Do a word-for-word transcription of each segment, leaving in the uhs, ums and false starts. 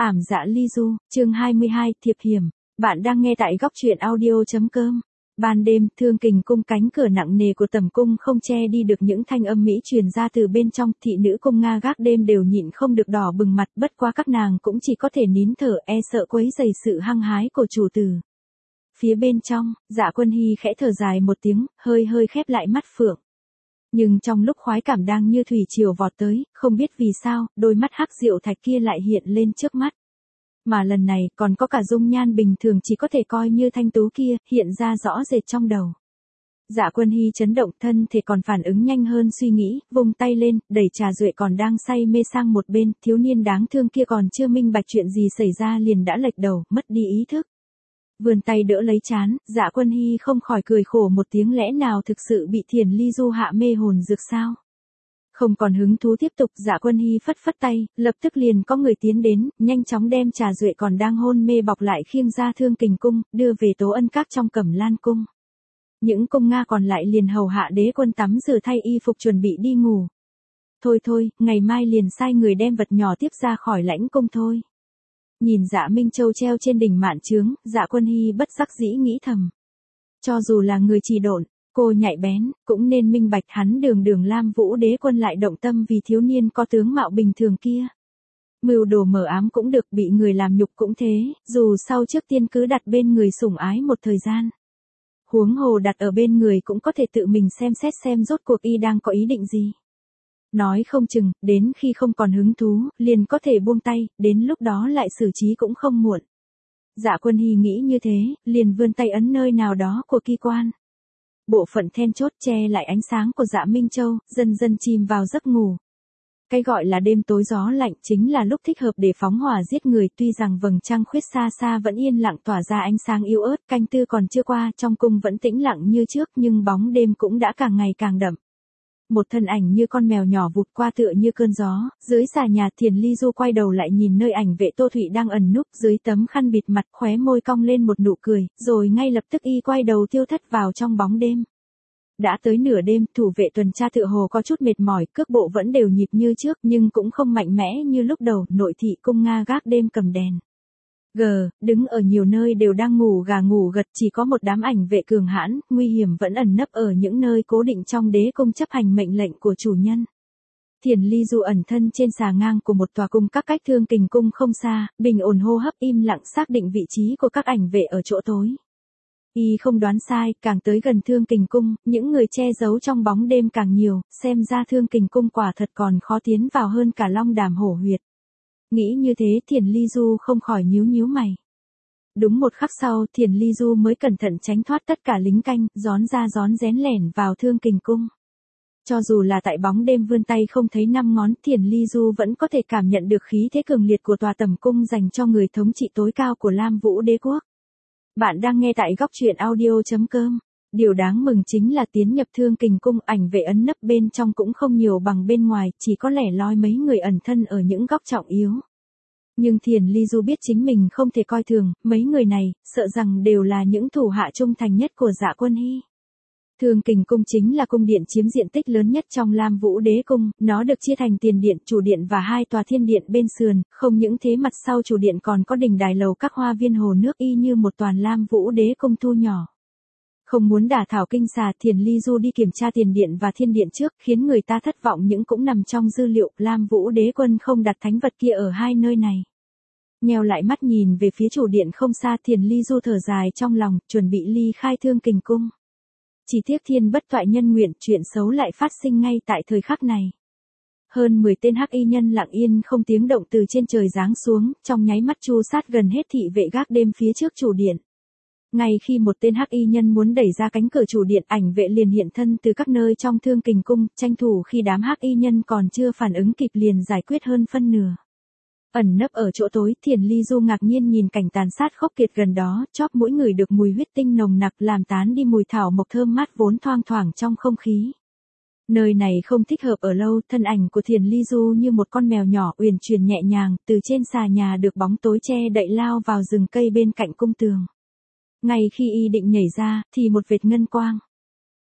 Ảm dạ ly du, chương hai mươi hai, thiệp hiểm. Bạn đang nghe tại góc truyện audio.com. Ban đêm, Thương Kình cung cánh cửa nặng nề của tẩm cung không che đi được những thanh âm mỹ truyền ra từ bên trong, thị nữ cung Nga gác đêm đều nhịn không được đỏ bừng mặt, bất quá các nàng cũng chỉ có thể nín thở, e sợ quấy rầy sự hăng hái của chủ tử. Phía bên trong, Dạ Quân Hy khẽ thở dài một tiếng, hơi hơi khép lại mắt phượng. Nhưng trong lúc khoái cảm đang như thủy triều vọt tới, không biết vì sao, đôi mắt hắc diệu thạch kia lại hiện lên trước mắt. Mà lần này, còn có cả dung nhan bình thường chỉ có thể coi như thanh tú kia, hiện ra rõ rệt trong đầu. Dạ Quân Hy chấn động, thân thể còn phản ứng nhanh hơn suy nghĩ, vung tay lên, đẩy Trà Duệ còn đang say mê sang một bên, thiếu niên đáng thương kia còn chưa minh bạch chuyện gì xảy ra liền đã lệch đầu, mất đi ý thức. Vươn tay đỡ lấy trán, Dạ Quân Hy không khỏi cười khổ một tiếng, lẽ nào thực sự bị Thiền Ly Du hạ mê hồn dược sao? Không còn hứng thú tiếp tục, Dạ Quân Hy phất phất tay, lập tức liền có người tiến đến, nhanh chóng đem Trà Duệ còn đang hôn mê bọc lại khiêng ra Thương Kình cung, đưa về Tố Ân Các trong Cẩm Lan cung. Những cung Nga còn lại liền hầu hạ đế quân tắm rửa thay y phục chuẩn bị đi ngủ. Thôi thôi, ngày mai liền sai người đem vật nhỏ tiếp ra khỏi lãnh cung thôi. Nhìn Dạ Minh Châu treo trên đỉnh mạn trướng, Dạ Quân Hy bất đắc dĩ nghĩ thầm. Cho dù là người trì độn, cô nhạy bén, cũng nên minh bạch hắn đường đường Lam Vũ đế quân lại động tâm vì thiếu niên có tướng mạo bình thường kia. Mưu đồ mờ ám cũng được, bị người làm nhục cũng thế, dù sau trước tiên cứ đặt bên người sủng ái một thời gian. Huống hồ đặt ở bên người cũng có thể tự mình xem xét xem rốt cuộc y đang có ý định gì. Nói không chừng, đến khi không còn hứng thú, liền có thể buông tay, đến lúc đó lại xử trí cũng không muộn. Dạ Quân Hy nghĩ như thế, liền vươn tay ấn nơi nào đó của kỳ quan. Bộ phận then chốt che lại ánh sáng của Dạ Minh Châu, dần dần chìm vào giấc ngủ. Cái gọi là đêm tối gió lạnh chính là lúc thích hợp để phóng hỏa giết người, tuy rằng vầng trăng khuyết xa xa vẫn yên lặng tỏa ra ánh sáng yếu ớt, canh tư còn chưa qua, trong cung vẫn tĩnh lặng như trước, nhưng bóng đêm cũng đã càng ngày càng đậm. Một thân ảnh như con mèo nhỏ vụt qua tựa như cơn gió, dưới xà nhà Thiền Ly Du quay đầu lại nhìn nơi ảnh vệ Tô Thụy đang ẩn núp dưới tấm khăn bịt mặt, khóe môi cong lên một nụ cười, rồi ngay lập tức y quay đầu tiêu thất vào trong bóng đêm. Đã tới nửa đêm, thủ vệ tuần tra tựa hồ có chút mệt mỏi, cước bộ vẫn đều nhịp như trước nhưng cũng không mạnh mẽ như lúc đầu, nội thị cung Nga gác đêm cầm đèn. Gờ, đứng ở nhiều nơi đều đang ngủ gà ngủ gật, chỉ có một đám ảnh vệ cường hãn, nguy hiểm vẫn ẩn nấp ở những nơi cố định trong đế cung chấp hành mệnh lệnh của chủ nhân. Thiền Ly Du ẩn thân trên xà ngang của một tòa cung các cách Thương Kình cung không xa, bình ổn hô hấp im lặng xác định vị trí của các ảnh vệ ở chỗ tối. Y không đoán sai, càng tới gần Thương Kình cung, những người che giấu trong bóng đêm càng nhiều, xem ra Thương Kình cung quả thật còn khó tiến vào hơn cả Long Đàm Hổ Huyệt. Nghĩ như thế Thiền Ly Du không khỏi nhíu nhíu mày. Đúng một khắc sau, Thiền Ly Du mới cẩn thận tránh thoát tất cả lính canh, rón ra rón rén lẻn vào Thương Kình cung. Cho dù là tại bóng đêm vươn tay không thấy năm ngón, Thiền Ly Du vẫn có thể cảm nhận được khí thế cường liệt của tòa tẩm cung dành cho người thống trị tối cao của Lam Vũ đế quốc. Bạn đang nghe tại góc truyện audio.com. Điều đáng mừng chính là tiến nhập Thương Kình cung, ảnh vệ ẩn nấp bên trong cũng không nhiều bằng bên ngoài, chỉ có lẻ loi mấy người ẩn thân ở những góc trọng yếu. Nhưng Thiền Ly Du biết chính mình không thể coi thường, mấy người này, sợ rằng đều là những thủ hạ trung thành nhất của Dạ Quân Hy. Thương Kình cung chính là cung điện chiếm diện tích lớn nhất trong Lam Vũ đế cung, nó được chia thành tiền điện, chủ điện và hai tòa thiên điện bên sườn, không những thế mặt sau chủ điện còn có đình đài lầu các hoa viên hồ nước y như một toàn Lam Vũ đế cung thu nhỏ. Không muốn đả thảo kinh xà, Thiền Ly Du đi kiểm tra tiền điện và thiên điện trước, khiến người ta thất vọng những cũng nằm trong dư liệu, Lam Vũ đế quân không đặt thánh vật kia ở hai nơi này. Nheo lại mắt nhìn về phía chủ điện không xa, Thiền Ly Du thở dài trong lòng, chuẩn bị ly khai Thương Kình cung. Chỉ tiếc thiên bất toại nhân nguyện, chuyện xấu lại phát sinh ngay tại thời khắc này. Hơn mười tên hắc y nhân lặng yên không tiếng động từ trên trời giáng xuống, trong nháy mắt chu sát gần hết thị vệ gác đêm phía trước chủ điện. Ngay khi một tên hắc y nhân muốn đẩy ra cánh cửa chủ điện, ảnh vệ liền hiện thân từ các nơi trong Thương Kình cung, tranh thủ khi đám hắc y nhân còn chưa phản ứng kịp liền giải quyết hơn phân nửa. Ẩn nấp ở chỗ tối, Thiền Ly Du ngạc nhiên nhìn cảnh tàn sát khốc liệt gần đó, chóp mũi người được mùi huyết tinh nồng nặc làm tán đi mùi thảo mộc thơm mát vốn thoang thoảng trong không khí. Nơi này không thích hợp ở lâu, thân ảnh của Thiền Ly Du như một con mèo nhỏ uyển chuyển nhẹ nhàng, từ trên xà nhà được bóng tối che đậy lao vào rừng cây bên cạnh cung tường. Ngay khi y định nhảy ra, thì một vệt ngân quang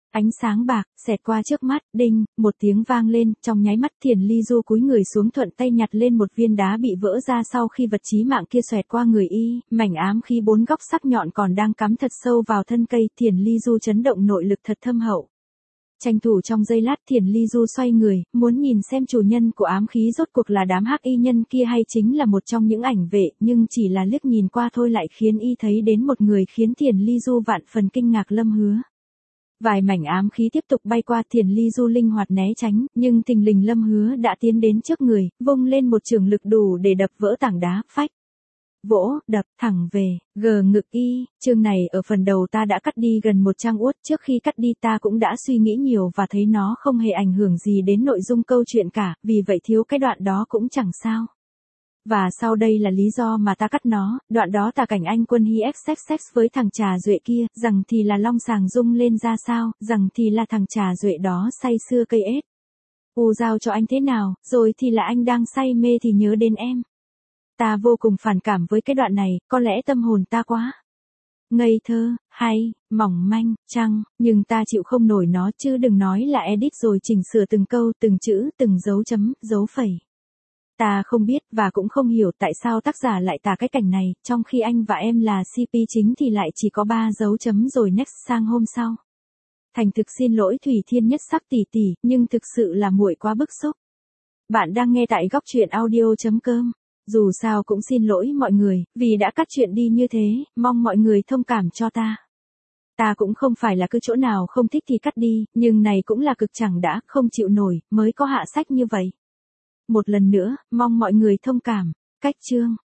Ánh sáng bạc, xẹt qua trước mắt, đinh, một tiếng vang lên, trong nháy mắt Thiền Ly Du cúi người xuống thuận tay nhặt lên một viên đá bị vỡ ra sau khi vật chí mạng kia xoẹt qua người y, mảnh ám khí bốn góc sắc nhọn còn đang cắm thật sâu vào thân cây, Thiền Ly Du chấn động nội lực thật thâm hậu. Tranh thủ trong giây lát Thiền Ly Du xoay người, muốn nhìn xem chủ nhân của ám khí rốt cuộc là đám hắc y nhân kia hay chính là một trong những ảnh vệ, nhưng chỉ là liếc nhìn qua thôi lại khiến y thấy đến một người khiến Thiền Ly Du vạn phần kinh ngạc. Lâm Hứa. Vài mảnh ám khí tiếp tục bay qua, Thiền Ly Du linh hoạt né tránh, nhưng thình lình Lâm Hứa đã tiến đến trước người, vung lên một chưởng lực đủ để đập vỡ tảng đá, phách. Vỗ, đập, thẳng về, gờ ngực y, chương này ở phần đầu ta đã cắt đi gần một trang uất, trước khi cắt đi ta cũng đã suy nghĩ nhiều và thấy nó không hề ảnh hưởng gì đến nội dung câu chuyện cả, vì vậy thiếu cái đoạn đó cũng chẳng sao. Và sau đây là lý do mà ta cắt nó, đoạn đó tả cảnh anh quân hi sex sex với thằng trà duệ kia, rằng thì là long sàng rung lên ra sao, rằng thì là thằng trà duệ đó say sưa cây ếch. U giao cho anh thế nào, rồi thì là anh đang say mê thì nhớ đến em. Ta vô cùng phản cảm với cái đoạn này, có lẽ tâm hồn ta quá ngây thơ, hay, mỏng manh, chăng, nhưng ta chịu không nổi nó chứ đừng nói là edit rồi chỉnh sửa từng câu, từng chữ, từng dấu chấm, dấu phẩy. Ta không biết và cũng không hiểu tại sao tác giả lại tả cái cảnh này, trong khi anh và em là xê pê chính thì lại chỉ có ba dấu chấm rồi next sang hôm sau. Thành thực xin lỗi Thủy Thiên Nhất Sắc tỷ tỷ, nhưng thực sự là muội quá bức xúc. Bạn đang nghe tại góc truyện audio chấm com. Dù sao cũng xin lỗi mọi người, vì đã cắt chuyện đi như thế, mong mọi người thông cảm cho ta. Ta cũng không phải là cứ chỗ nào không thích thì cắt đi, nhưng này cũng là cực chẳng đã, không chịu nổi, mới có hạ sách như vậy. Một lần nữa, mong mọi người thông cảm. Cách chương.